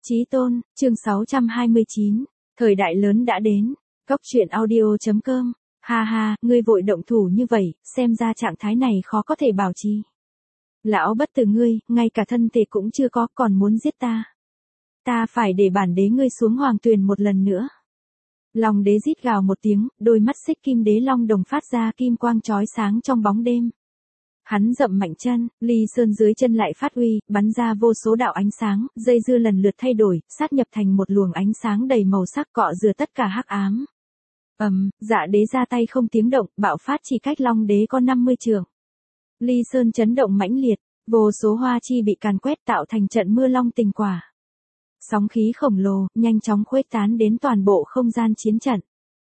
Chí tôn, chương 629, thời đại lớn đã đến. Góc truyện audio.com. Ha ha, ngươi vội động thủ như vậy, xem ra trạng thái này khó có thể bảo trì. Lão bất tử ngươi, ngay cả thân thể cũng chưa có, còn muốn giết ta. Ta phải để bản đế ngươi xuống hoàng tuyền một lần nữa. Long đế rít gào một tiếng, đôi mắt xích kim đế long đồng phát ra kim quang chói sáng trong bóng đêm. Hắn dậm mạnh chân, ly sơn dưới chân lại phát uy, bắn ra vô số đạo ánh sáng, dây dưa lần lượt thay đổi, sát nhập thành một luồng ánh sáng đầy màu sắc cọ rửa tất cả hắc ám. Dạ đế ra tay không tiếng động, bạo phát chỉ cách long đế có 50 trượng. Ly sơn chấn động mãnh liệt, vô số hoa chi bị càn quét tạo thành trận mưa long tình quả. Sóng khí khổng lồ, nhanh chóng khuếch tán đến toàn bộ không gian chiến trận.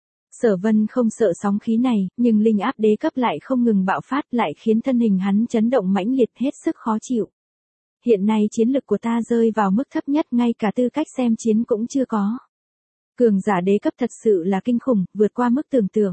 Sở Vân không sợ sóng khí này, nhưng linh áp đế cấp lại không ngừng bạo phát lại khiến thân hình hắn chấn động mãnh liệt hết sức khó chịu. Hiện nay chiến lực của ta rơi vào mức thấp nhất ngay cả tư cách xem chiến cũng chưa có. Cường giả đế cấp thật sự là kinh khủng, vượt qua mức tưởng tượng.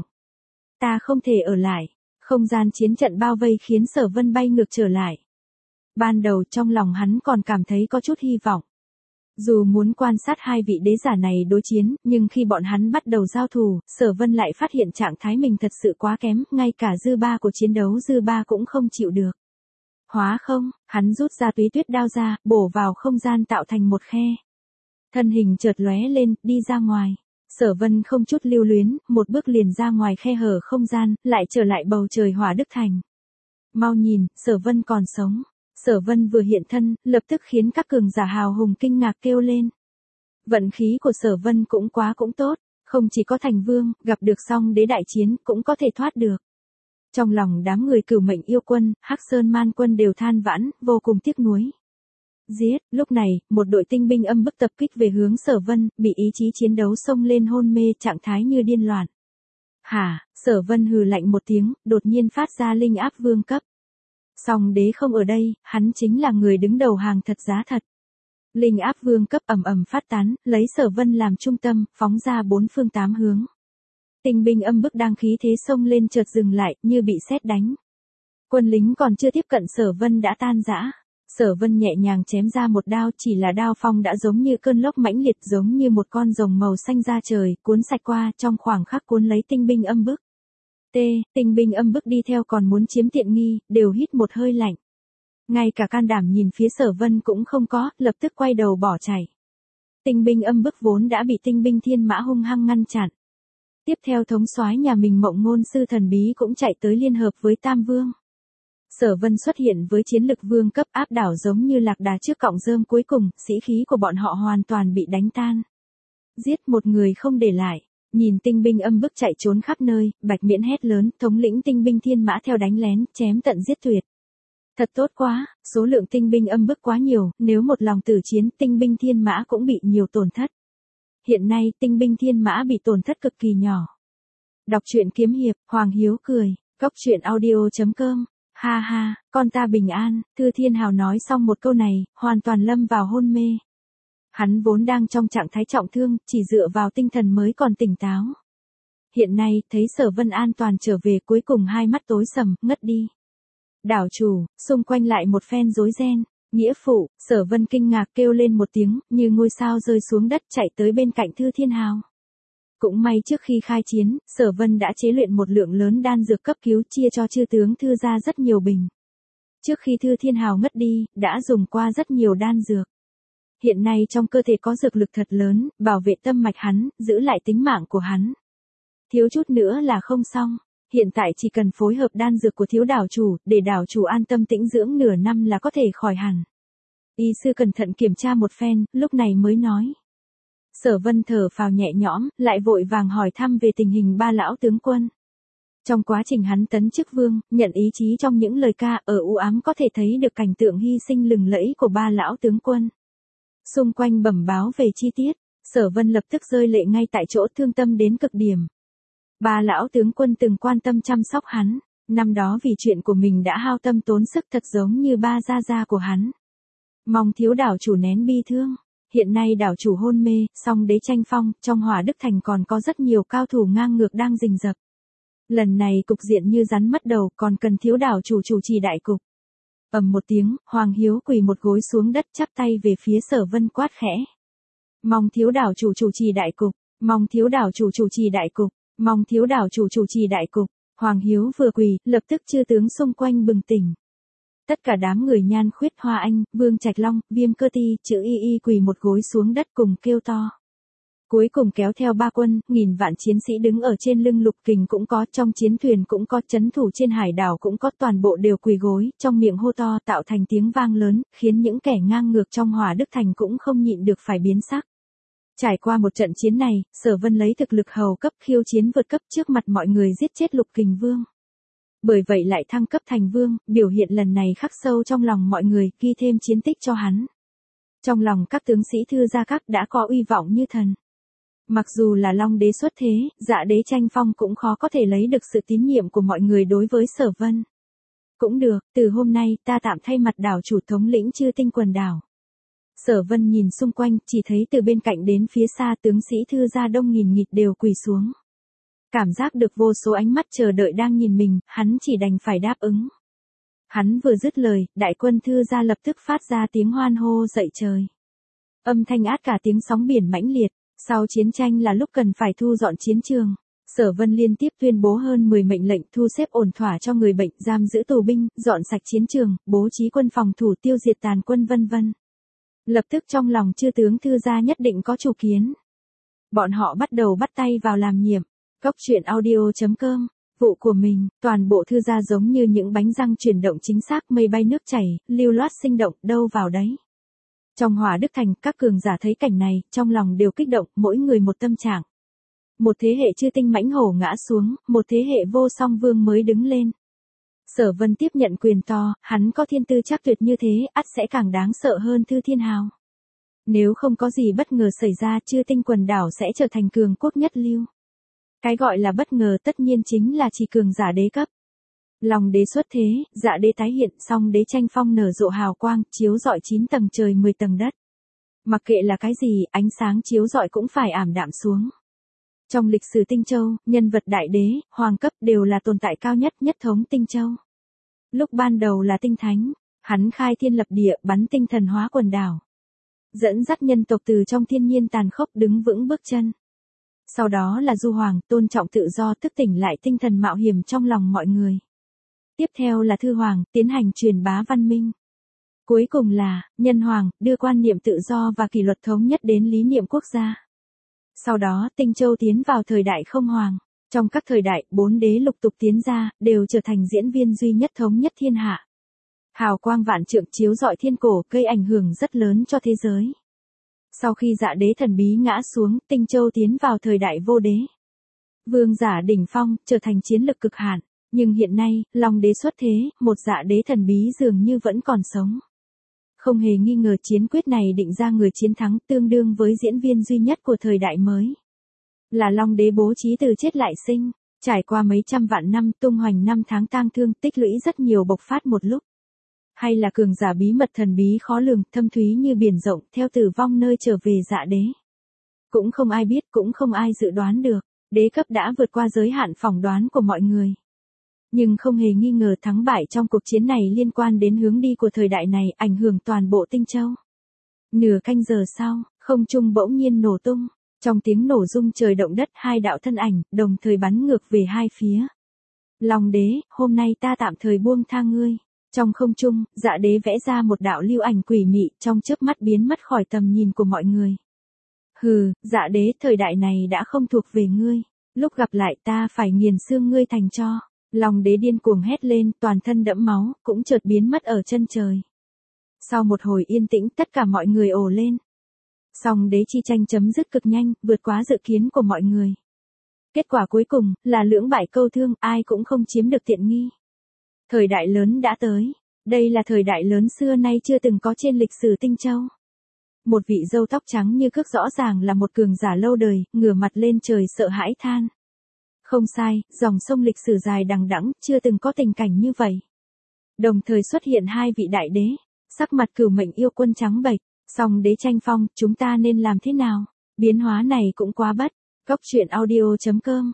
Ta không thể ở lại. Không gian chiến trận bao vây khiến Sở Vân bay ngược trở lại. Ban đầu trong lòng hắn còn cảm thấy có chút hy vọng. Dù muốn quan sát hai vị đế giả này đối chiến, nhưng khi bọn hắn bắt đầu giao thủ, Sở Vân lại phát hiện trạng thái mình thật sự quá kém, ngay cả dư ba của chiến đấu dư ba cũng không chịu được. Hóa không, hắn rút ra túy tuyết đao ra, bổ vào không gian tạo thành một khe. Thân hình chợt lóe lên, đi ra ngoài. Sở Vân không chút lưu luyến, một bước liền ra ngoài khe hở không gian, lại trở lại bầu trời Hỏa Đức Thành. Mau nhìn, Sở Vân còn sống. Sở Vân vừa hiện thân, lập tức khiến các cường giả hào hùng kinh ngạc kêu lên. Vận khí của Sở Vân cũng tốt, không chỉ có thành vương, gặp được song đế đại chiến cũng có thể thoát được. Trong lòng đám người Cửu Mệnh yêu quân, Hắc Sơn Man quân đều than vãn, vô cùng tiếc nuối. Giết, lúc này, một đội tinh binh âm bức tập kích về hướng Sở Vân, bị ý chí chiến đấu xông lên hôn mê trạng thái như điên loạn. Hả, Sở Vân hừ lạnh một tiếng, đột nhiên phát ra linh áp vương cấp. Song đế không ở đây, hắn chính là người đứng đầu hàng thật giá thật. Linh áp vương cấp ầm ầm phát tán, lấy Sở Vân làm trung tâm, phóng ra bốn phương tám hướng. Tinh binh âm bức đang khí thế xông lên chợt dừng lại, như bị sét đánh. Quân lính còn chưa tiếp cận Sở Vân đã tan rã. Sở Vân nhẹ nhàng chém ra một đao, chỉ là đao phong đã giống như cơn lốc mãnh liệt, giống như một con rồng màu xanh ra trời, cuốn sạch qua, trong khoảng khắc cuốn lấy tinh binh âm bức. Tinh binh âm bức đi theo còn muốn chiếm tiện nghi, đều hít một hơi lạnh. Ngay cả can đảm nhìn phía Sở Vân cũng không có, lập tức quay đầu bỏ chạy. Tinh binh âm bức vốn đã bị tinh binh thiên mã hung hăng ngăn chặn. Tiếp theo thống soái nhà mình Mộng Ngôn sư thần bí cũng chạy tới liên hợp với Tam Vương. Sở Vân xuất hiện với chiến lực vương cấp áp đảo giống như lạc đà trước cọng rơm cuối cùng, sĩ khí của bọn họ hoàn toàn bị đánh tan. Giết một người không để lại. Nhìn tinh binh âm bức chạy trốn khắp nơi, Bạch Miễn hét lớn, thống lĩnh tinh binh thiên mã theo đánh lén, chém tận giết tuyệt. Thật tốt quá, số lượng tinh binh âm bức quá nhiều, nếu một lòng tử chiến, tinh binh thiên mã cũng bị nhiều tổn thất. Hiện nay, tinh binh thiên mã bị tổn thất cực kỳ nhỏ. Đọc truyện kiếm hiệp, Hoàng Hiếu cười, góc truyện audio.com. Ha ha, con ta bình an, Thư Thiên Hào nói xong một câu này, hoàn toàn lâm vào hôn mê. Hắn vốn đang trong trạng thái trọng thương, chỉ dựa vào tinh thần mới còn tỉnh táo. Hiện nay, thấy Sở Vân an toàn trở về cuối cùng hai mắt tối sầm, ngất đi. Đảo chủ, xung quanh lại một phen rối ren. Nghĩa phụ, Sở Vân kinh ngạc kêu lên một tiếng, như ngôi sao rơi xuống đất chạy tới bên cạnh Thư Thiên Hào. Cũng may trước khi khai chiến, Sở Vân đã chế luyện một lượng lớn đan dược cấp cứu chia cho chư tướng Thư ra rất nhiều bình. Trước khi Thư Thiên Hào ngất đi, đã dùng qua rất nhiều đan dược. Hiện nay trong cơ thể có dược lực thật lớn, bảo vệ tâm mạch hắn, giữ lại tính mạng của hắn. Thiếu chút nữa là không xong. Hiện tại chỉ cần phối hợp đan dược của thiếu đảo chủ, để đảo chủ an tâm tĩnh dưỡng nửa năm là có thể khỏi hẳn. Y sư cẩn thận kiểm tra một phen, lúc này mới nói. Sở Vân thở phào nhẹ nhõm, lại vội vàng hỏi thăm về tình hình ba lão tướng quân. Trong quá trình hắn tấn chức vương, nhận ý chí trong những lời ca ở u ám có thể thấy được cảnh tượng hy sinh lừng lẫy của ba lão tướng quân. Xung quanh bẩm báo về chi tiết, Sở Vân lập tức rơi lệ ngay tại chỗ thương tâm đến cực điểm. Ba lão tướng quân từng quan tâm chăm sóc hắn, năm đó vì chuyện của mình đã hao tâm tốn sức thật giống như ba gia gia của hắn. Mong thiếu đảo chủ nén bi thương. Hiện nay đảo chủ hôn mê, song đế tranh phong, trong Hỏa Đức Thành còn có rất nhiều cao thủ ngang ngược đang rình rập. Lần này cục diện như rắn mất đầu, còn cần thiếu đảo chủ chủ trì đại cục. Ầm một tiếng, Hoàng Hiếu quỳ một gối xuống đất chắp tay về phía Sở Vân quát khẽ. Mong thiếu đảo chủ chủ trì đại cục, mong thiếu đảo chủ chủ trì đại cục, mong thiếu đảo chủ chủ trì đại cục. Hoàng Hiếu vừa quỳ, lập tức chư tướng xung quanh bừng tỉnh. Tất cả đám người Nhan Khuyết, Hoa Anh, Vương Trạch Long, Viêm Cơ Ti, Chữ Y Y quỳ một gối xuống đất cùng kêu to. Cuối cùng kéo theo 3 quân, 1000 vạn chiến sĩ đứng ở trên lưng Lục Kình cũng có, trong chiến thuyền cũng có, trấn thủ trên hải đảo cũng có, toàn bộ đều quỳ gối, trong miệng hô to tạo thành tiếng vang lớn, khiến những kẻ ngang ngược trong Hỏa Đức Thành cũng không nhịn được phải biến sắc. Trải qua một trận chiến này, Sở Vân lấy thực lực hầu cấp khiêu chiến vượt cấp trước mặt mọi người giết chết Lục Kình Vương. Bởi vậy lại thăng cấp thành vương, biểu hiện lần này khắc sâu trong lòng mọi người, ghi thêm chiến tích cho hắn. Trong lòng các tướng sĩ Thư gia các đã có uy vọng như thần. Mặc dù là Long đế xuất thế, Dạ đế tranh phong cũng khó có thể lấy được sự tín nhiệm của mọi người đối với Sở Vân. Cũng được, từ hôm nay ta tạm thay mặt đảo chủ thống lĩnh Chư Tinh quần đảo. Sở Vân nhìn xung quanh, chỉ thấy từ bên cạnh đến phía xa tướng sĩ Thư gia đông nghìn nghịt đều quỳ xuống. Cảm giác được vô số ánh mắt chờ đợi đang nhìn mình, hắn chỉ đành phải đáp ứng. Hắn vừa dứt lời, đại quân Thư gia lập tức phát ra tiếng hoan hô dậy trời. Âm thanh át cả tiếng sóng biển mãnh liệt. Sau chiến tranh là lúc cần phải thu dọn chiến trường. Sở Vân liên tiếp tuyên bố hơn 10 mệnh lệnh thu xếp ổn thỏa cho người bệnh, giam giữ tù binh, dọn sạch chiến trường, bố trí quân phòng thủ tiêu diệt tàn quân vân vân. Lập tức trong lòng chư tướng Thư gia nhất định có chủ kiến. Bọn họ bắt đầu bắt tay vào làm nhiệm. Cốc truyện audio.com. Vụ của mình, toàn bộ Thư gia giống như những bánh răng chuyển động chính xác, mây bay nước chảy, lưu loát sinh động, đâu vào đấy. Trong Hỏa Đức Thành, các cường giả thấy cảnh này, trong lòng đều kích động, mỗi người một tâm trạng. Một thế hệ chư tinh mãnh hổ ngã xuống, một thế hệ vô song vương mới đứng lên. Sở Vân tiếp nhận quyền to, hắn có thiên tư chắc tuyệt như thế, ắt sẽ càng đáng sợ hơn Thư Thiên Hào. Nếu không có gì bất ngờ xảy ra, Chư Tinh quần đảo sẽ trở thành cường quốc nhất lưu. Cái gọi là bất ngờ tất nhiên chính là chỉ cường giả đế cấp. Long đế xuất thế, Dạ đế tái hiện, Song đế tranh phong nở rộ hào quang, chiếu rọi 9 tầng trời 10 tầng đất. Mặc kệ là cái gì, ánh sáng chiếu rọi cũng phải ảm đạm xuống. Trong lịch sử Tinh Châu, nhân vật đại đế, hoàng cấp đều là tồn tại cao nhất, nhất thống Tinh Châu. Lúc ban đầu là Tinh Thánh, hắn khai thiên lập địa, bắn tinh thần hóa quần đảo. Dẫn dắt nhân tộc từ trong thiên nhiên tàn khốc đứng vững bước chân. Sau đó là Du Hoàng, tôn trọng tự do, thức tỉnh lại tinh thần mạo hiểm trong lòng mọi người. Tiếp theo là Thư Hoàng, tiến hành truyền bá văn minh. Cuối cùng là Nhân Hoàng, đưa quan niệm tự do và kỷ luật thống nhất đến lý niệm quốc gia. Sau đó Tinh Châu tiến vào thời đại không hoàng. Trong các thời đại, 4 đế lục tục tiến ra, đều trở thành diễn viên duy nhất thống nhất thiên hạ. Hào quang vạn trượng chiếu rọi thiên cổ, gây ảnh hưởng rất lớn cho thế giới. Sau khi Dạ đế thần bí ngã xuống, Tinh Châu tiến vào thời đại vô đế. Vương giả đỉnh phong, trở thành chiến lực cực hạn. Nhưng hiện nay, Long đế xuất thế, một Dạ đế thần bí dường như vẫn còn sống. Không hề nghi ngờ chiến quyết này định ra người chiến thắng, tương đương với diễn viên duy nhất của thời đại mới. Là Long đế bố trí từ chết lại sinh, trải qua mấy trăm vạn năm, tung hoành năm tháng tang thương, tích lũy rất nhiều bộc phát một lúc. Hay là cường giả bí mật thần bí khó lường, thâm thúy như biển rộng, theo tử vong nơi trở về Dạ đế. Cũng không ai biết, cũng không ai dự đoán được, đế cấp đã vượt qua giới hạn phỏng đoán của mọi người. Nhưng không hề nghi ngờ thắng bại trong cuộc chiến này liên quan đến hướng đi của thời đại này, ảnh hưởng toàn bộ Tinh Châu. Nửa canh giờ sau, không trung bỗng nhiên nổ tung. Trong tiếng nổ rung trời động đất, hai đạo thân ảnh, đồng thời bắn ngược về hai phía. Long đế, hôm nay ta tạm thời buông tha ngươi. Trong không trung, Dạ đế vẽ ra một đạo lưu ảnh quỷ mị, trong chớp mắt biến mất khỏi tầm nhìn của mọi người. Hừ, Dạ đế, thời đại này đã không thuộc về ngươi. Lúc gặp lại ta phải nghiền xương ngươi thành tro. Long đế điên cuồng hét lên, toàn thân đẫm máu, cũng chợt biến mất ở chân trời. Sau một hồi yên tĩnh, tất cả mọi người ồ lên. Song đế chi tranh chấm dứt cực nhanh, vượt quá dự kiến của mọi người. Kết quả cuối cùng, là lưỡng bại câu thương, ai cũng không chiếm được tiện nghi. Thời đại lớn đã tới. Đây là thời đại lớn xưa nay chưa từng có trên lịch sử Tinh Châu. Một vị râu tóc trắng như cước rõ ràng là một cường giả lâu đời, ngửa mặt lên trời sợ hãi than. Không sai, dòng sông lịch sử dài đằng đẵng, chưa từng có tình cảnh như vậy. Đồng thời xuất hiện hai vị đại đế, sắc mặt Cửu Mệnh yêu quân trắng bệch, Song đế tranh phong, chúng ta nên làm thế nào? Biến hóa này cũng quá bất. Cốc truyện audio.com.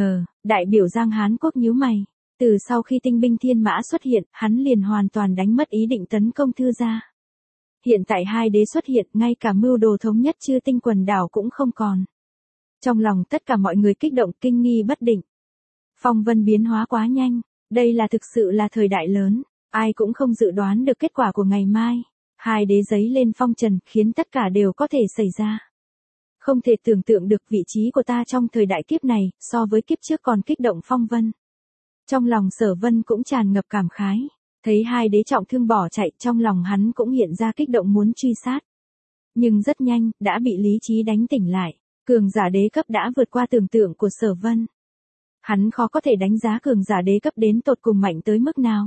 Đại biểu Giang Hán Quốc nhíu mày. Từ sau khi tinh binh thiên mã xuất hiện, hắn liền hoàn toàn đánh mất ý định tấn công Thư gia. Hiện tại hai đế xuất hiện, ngay cả mưu đồ thống nhất Chư Tinh quần đảo cũng không còn. Trong lòng tất cả mọi người kích động kinh nghi bất định. Phong vân biến hóa quá nhanh, đây là thực sự là thời đại lớn, ai cũng không dự đoán được kết quả của ngày mai. Hai đế giấy lên phong trần, khiến tất cả đều có thể xảy ra. Không thể tưởng tượng được vị trí của ta trong thời đại kiếp này, so với kiếp trước còn kích động phong vân. Trong lòng Sở Vân cũng tràn ngập cảm khái, thấy hai đế trọng thương bỏ chạy, trong lòng hắn cũng hiện ra kích động muốn truy sát. Nhưng rất nhanh, đã bị lý trí đánh tỉnh lại, cường giả đế cấp đã vượt qua tưởng tượng của Sở Vân. Hắn khó có thể đánh giá cường giả đế cấp đến tột cùng mạnh tới mức nào.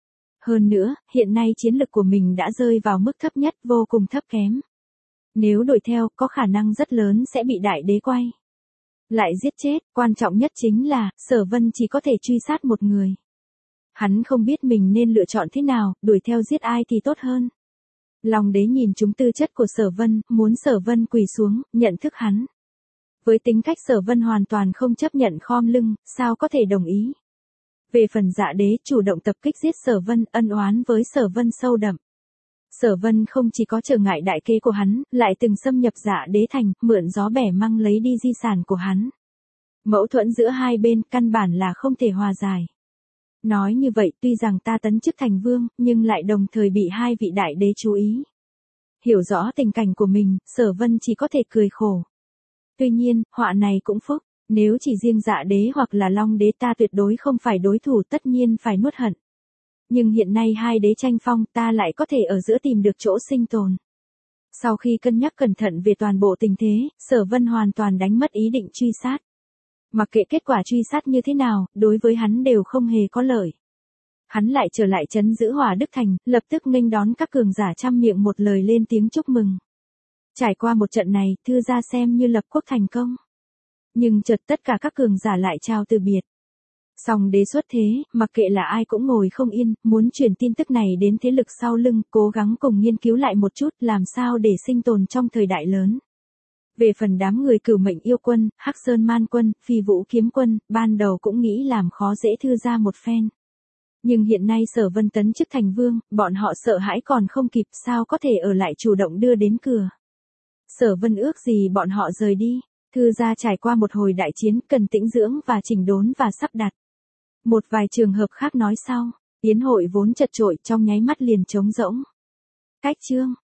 Hơn nữa, hiện nay chiến lực của mình đã rơi vào mức thấp nhất, vô cùng thấp kém. Nếu đuổi theo, có khả năng rất lớn sẽ bị đại đế quay lại giết chết, quan trọng nhất chính là, Sở Vân chỉ có thể truy sát một người. Hắn không biết mình nên lựa chọn thế nào, đuổi theo giết ai thì tốt hơn. Long đế nhìn trúng tư chất của Sở Vân, muốn Sở Vân quỳ xuống, nhận thức hắn. Với tính cách Sở Vân hoàn toàn không chấp nhận khom lưng, sao có thể đồng ý. Về phần Dạ đế chủ động tập kích giết Sở Vân, ân oán với Sở Vân sâu đậm. Sở Vân không chỉ có trở ngại đại kế của hắn, lại từng xâm nhập Dạ đế thành, mượn gió bẻ măng lấy đi di sản của hắn. Mâu thuẫn giữa hai bên căn bản là không thể hòa giải. Nói như vậy, tuy rằng ta tấn chức thành vương, nhưng lại đồng thời bị hai vị đại đế chú ý. Hiểu rõ tình cảnh của mình, Sở Vân chỉ có thể cười khổ. Tuy nhiên, họa này cũng phúc, nếu chỉ riêng Dạ đế hoặc là Long đế ta tuyệt đối không phải đối thủ, tất nhiên phải nuốt hận. Nhưng hiện nay hai đế tranh phong, ta lại có thể ở giữa tìm được chỗ sinh tồn. Sau khi cân nhắc cẩn thận về toàn bộ tình thế, Sở Vân hoàn toàn đánh mất ý định truy sát. Mặc kệ kết quả truy sát như thế nào, đối với hắn đều không hề có lợi. Hắn lại trở lại trấn giữ Hỏa Đức Thành, lập tức nghênh đón các cường giả trăm miệng một lời lên tiếng chúc mừng. Trải qua một trận này, thư gia xem như lập quốc thành công. Nhưng chợt tất cả các cường giả lại chào từ biệt. Song đế xuất thế, mặc kệ là ai cũng ngồi không yên, muốn truyền tin tức này đến thế lực sau lưng, cố gắng cùng nghiên cứu lại một chút làm sao để sinh tồn trong thời đại lớn. Về phần đám người Cửu Mệnh yêu quân, Hắc Sơn man quân, Phi Vũ kiếm quân, ban đầu cũng nghĩ làm khó dễ thư gia một phen. Nhưng hiện nay Sở Vân tấn chức thành vương, bọn họ sợ hãi còn không kịp, sao có thể ở lại chủ động đưa đến cửa. Sở Vân ước gì bọn họ rời đi, thư gia trải qua một hồi đại chiến, cần tĩnh dưỡng và chỉnh đốn và sắp đặt. Một vài trường hợp khác nói sau, yến hội vốn chật chội trong nháy mắt liền trống rỗng. Cách chương